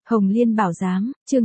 Hồng Liên Bảo Giám, chương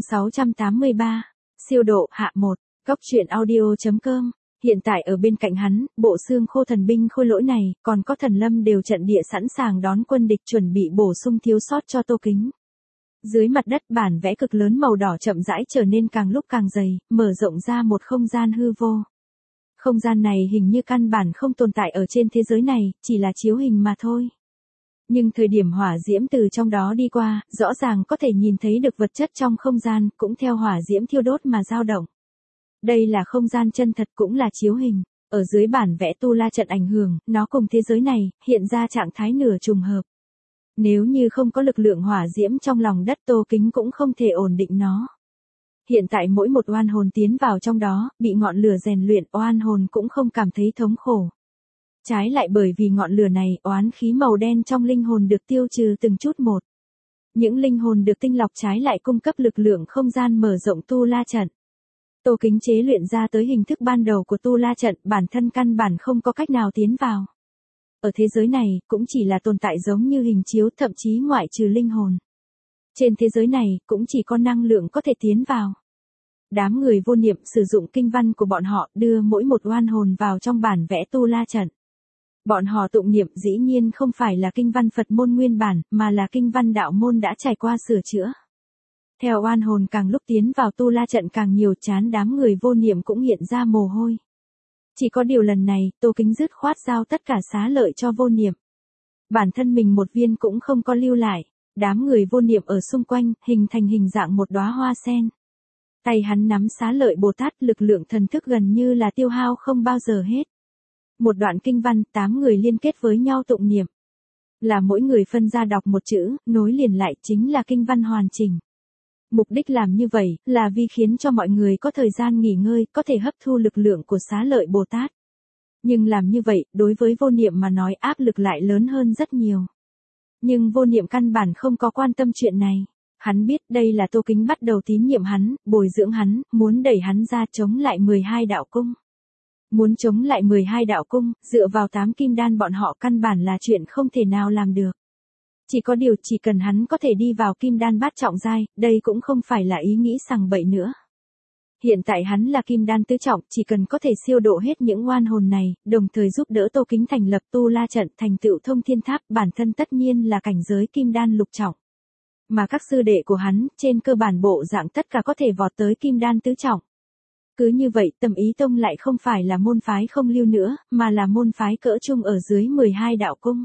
683, siêu độ hạ 1, góc truyện audio.com. Hiện tại ở bên cạnh hắn, bộ xương khô thần binh khôi lỗi này, còn có thần lâm đều trận địa sẵn sàng đón quân địch chuẩn bị bổ sung thiếu sót cho Tô Kính. Dưới mặt đất bản vẽ cực lớn màu đỏ chậm rãi trở nên càng lúc càng dày, mở rộng ra một không gian hư vô. Không gian này hình như căn bản không tồn tại ở trên thế giới này, chỉ là chiếu hình mà thôi. Nhưng thời điểm hỏa diễm từ trong đó đi qua, rõ ràng có thể nhìn thấy được vật chất trong không gian, cũng theo hỏa diễm thiêu đốt mà dao động. Đây là không gian chân thật cũng là chiếu hình, ở dưới bản vẽ tu la trận ảnh hưởng, nó cùng thế giới này, hiện ra trạng thái nửa trùng hợp. Nếu như không có lực lượng hỏa diễm trong lòng đất Tô Kính cũng không thể ổn định nó. Hiện tại mỗi một oan hồn tiến vào trong đó, bị ngọn lửa rèn luyện, oan hồn cũng không cảm thấy thống khổ. Trái lại bởi vì ngọn lửa này, oán khí màu đen trong linh hồn được tiêu trừ từng chút một. Những linh hồn được tinh lọc trái lại cung cấp lực lượng không gian mở rộng tu la trận. Tô Kính chế luyện ra tới hình thức ban đầu của tu la trận, bản thân căn bản không có cách nào tiến vào. Ở thế giới này, cũng chỉ là tồn tại giống như hình chiếu, thậm chí ngoại trừ linh hồn. Trên thế giới này, cũng chỉ có năng lượng có thể tiến vào. Đám người vô niệm sử dụng kinh văn của bọn họ đưa mỗi một oan hồn vào trong bản vẽ tu la trận. Bọn họ tụng niệm dĩ nhiên không phải là kinh văn Phật môn nguyên bản, mà là kinh văn đạo môn đã trải qua sửa chữa. Theo oan hồn càng lúc tiến vào tu la trận càng nhiều, chán đám người vô niệm cũng hiện ra mồ hôi. Chỉ có điều lần này, Tô Kính dứt khoát giao tất cả xá lợi cho vô niệm. Bản thân mình một viên cũng không có lưu lại, đám người vô niệm ở xung quanh, hình thành hình dạng một đóa hoa sen. Tay hắn nắm xá lợi Bồ Tát, lực lượng thần thức gần như là tiêu hao không bao giờ hết. Một đoạn kinh văn, 8 người liên kết với nhau tụng niệm. Là mỗi người phân ra đọc một chữ, nối liền lại chính là kinh văn hoàn chỉnh. Mục đích làm như vậy, là vì khiến cho mọi người có thời gian nghỉ ngơi, có thể hấp thu lực lượng của xá lợi Bồ Tát. Nhưng làm như vậy, đối với vô niệm mà nói áp lực lại lớn hơn rất nhiều. Nhưng vô niệm căn bản không có quan tâm chuyện này. Hắn biết đây là Tô Kính bắt đầu tín nhiệm hắn, bồi dưỡng hắn, muốn đẩy hắn ra chống lại 12 đạo cung. Muốn chống lại 12 đạo cung, dựa vào 8 kim đan bọn họ căn bản là chuyện không thể nào làm được. Chỉ có điều chỉ cần hắn có thể đi vào kim đan bát trọng giai, đây cũng không phải là ý nghĩ sằng bậy nữa. Hiện tại hắn là kim đan tứ trọng, chỉ cần có thể siêu độ hết những oan hồn này, đồng thời giúp đỡ Tô Kính thành lập tu la trận, thành tựu thông thiên tháp, bản thân tất nhiên là cảnh giới kim đan lục trọng. Mà các sư đệ của hắn, trên cơ bản bộ dạng tất cả có thể vọt tới kim đan tứ trọng. Cứ như vậy, Tâm Ý Tông lại không phải là môn phái không lưu nữa, mà là môn phái cỡ trung ở dưới 12 đạo cung.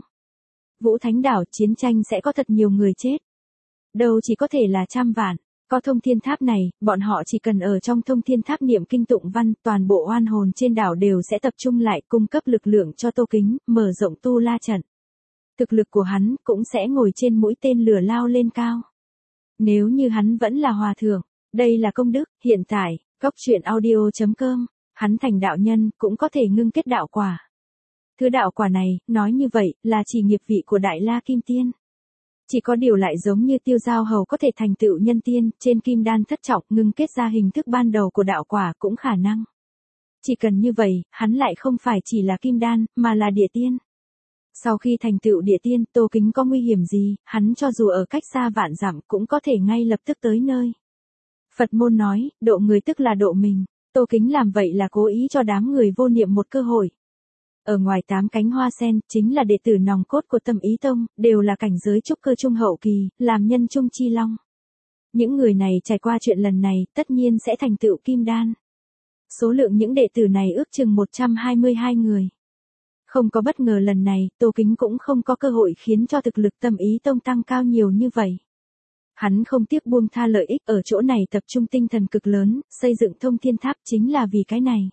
Vũ Thánh Đảo chiến tranh sẽ có thật nhiều người chết. Đâu chỉ có thể là trăm vạn. Có thông thiên tháp này, bọn họ chỉ cần ở trong thông thiên tháp niệm kinh tụng văn, toàn bộ oan hồn trên đảo đều sẽ tập trung lại cung cấp lực lượng cho Tô Kính, mở rộng tu la trận. Thực lực của hắn cũng sẽ ngồi trên mũi tên lửa lao lên cao. Nếu như hắn vẫn là hòa thượng, đây là công đức, hiện tại, góc truyện audio.com, hắn thành đạo nhân, cũng có thể ngưng kết đạo quả. Thứ đạo quả này, nói như vậy, là chỉ nghiệp vị của Đại La Kim Tiên. Chỉ có điều lại giống như Tiêu Giao Hầu có thể thành tựu nhân tiên, trên kim đan thất trọng ngưng kết ra hình thức ban đầu của đạo quả cũng khả năng. Chỉ cần như vậy, hắn lại không phải chỉ là kim đan, mà là địa tiên. Sau khi thành tựu địa tiên, Tô Kính có nguy hiểm gì, hắn cho dù ở cách xa vạn dặm cũng có thể ngay lập tức tới nơi. Phật môn nói, độ người tức là độ mình, Tô Kính làm vậy là cố ý cho đám người vô niệm một cơ hội. Ở ngoài 8 cánh hoa sen, chính là đệ tử nòng cốt của Tâm Ý Tông, đều là cảnh giới trúc cơ trung hậu kỳ, làm nhân trung chi long. Những người này trải qua chuyện lần này, tất nhiên sẽ thành tựu kim đan. Số lượng những đệ tử này ước chừng 122 người. Không có bất ngờ lần này, Tô Kính cũng không có cơ hội khiến cho thực lực Tâm Ý Tông tăng cao nhiều như vậy. Hắn không tiếc buông tha lợi ích ở chỗ này tập trung tinh thần cực lớn, xây dựng thông thiên tháp chính là vì cái này.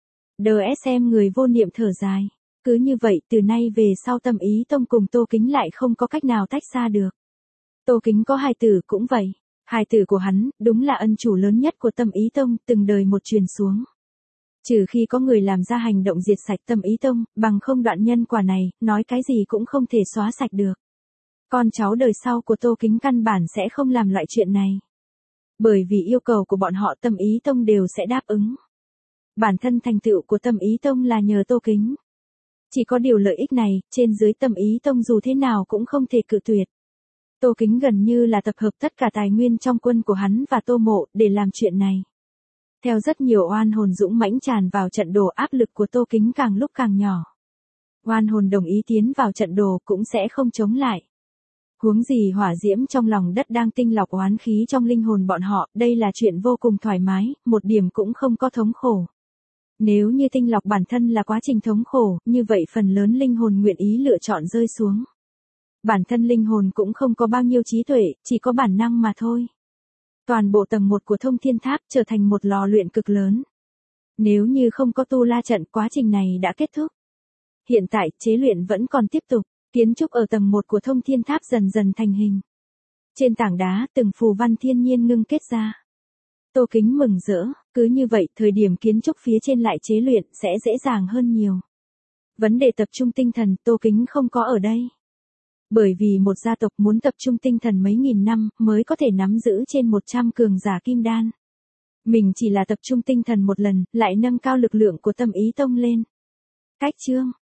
DSM người vô niệm thở dài. Cứ như vậy từ nay về sau Tâm Ý Tông cùng Tô Kính lại không có cách nào tách xa được. Tô Kính có hài tử cũng vậy. Hài tử của hắn, đúng là ân chủ lớn nhất của Tâm Ý Tông, từng đời một truyền xuống. Trừ khi có người làm ra hành động diệt sạch Tâm Ý Tông, bằng không đoạn nhân quả này, nói cái gì cũng không thể xóa sạch được. Con cháu đời sau của Tô Kính căn bản sẽ không làm loại chuyện này. Bởi vì yêu cầu của bọn họ Tâm Ý Tông đều sẽ đáp ứng. Bản thân thành tựu của Tâm Ý Tông là nhờ Tô Kính. Chỉ có điều lợi ích này, trên dưới Tâm Ý Tông dù thế nào cũng không thể cự tuyệt. Tô Kính gần như là tập hợp tất cả tài nguyên trong quân của hắn và Tô Mộ để làm chuyện này. Theo rất nhiều oan hồn dũng mãnh tràn vào trận đồ, áp lực của Tô Kính càng lúc càng nhỏ. Oan hồn đồng ý tiến vào trận đồ cũng sẽ không chống lại. Huống gì hỏa diễm trong lòng đất đang tinh lọc oán khí trong linh hồn bọn họ, đây là chuyện vô cùng thoải mái, một điểm cũng không có thống khổ. Nếu như tinh lọc bản thân là quá trình thống khổ, như vậy phần lớn linh hồn nguyện ý lựa chọn rơi xuống. Bản thân linh hồn cũng không có bao nhiêu trí tuệ, chỉ có bản năng mà thôi. Toàn bộ tầng 1 của Thông Thiên Tháp trở thành một lò luyện cực lớn. Nếu như không có tu la trận, quá trình này đã kết thúc. Hiện tại, chế luyện vẫn còn tiếp tục, kiến trúc ở tầng 1 của Thông Thiên Tháp dần dần thành hình. Trên tảng đá, từng phù văn thiên nhiên ngưng kết ra. Tô Kính mừng rỡ, cứ như vậy, thời điểm kiến trúc phía trên lại chế luyện sẽ dễ dàng hơn nhiều. Vấn đề tập trung tinh thần, Tô Kính không có ở đây. Bởi vì một gia tộc muốn tập trung tinh thần mấy nghìn năm mới có thể nắm giữ trên 100 cường giả kim đan. Mình chỉ là tập trung tinh thần một lần, lại nâng cao lực lượng của Tâm Ý Tông lên. Cách chương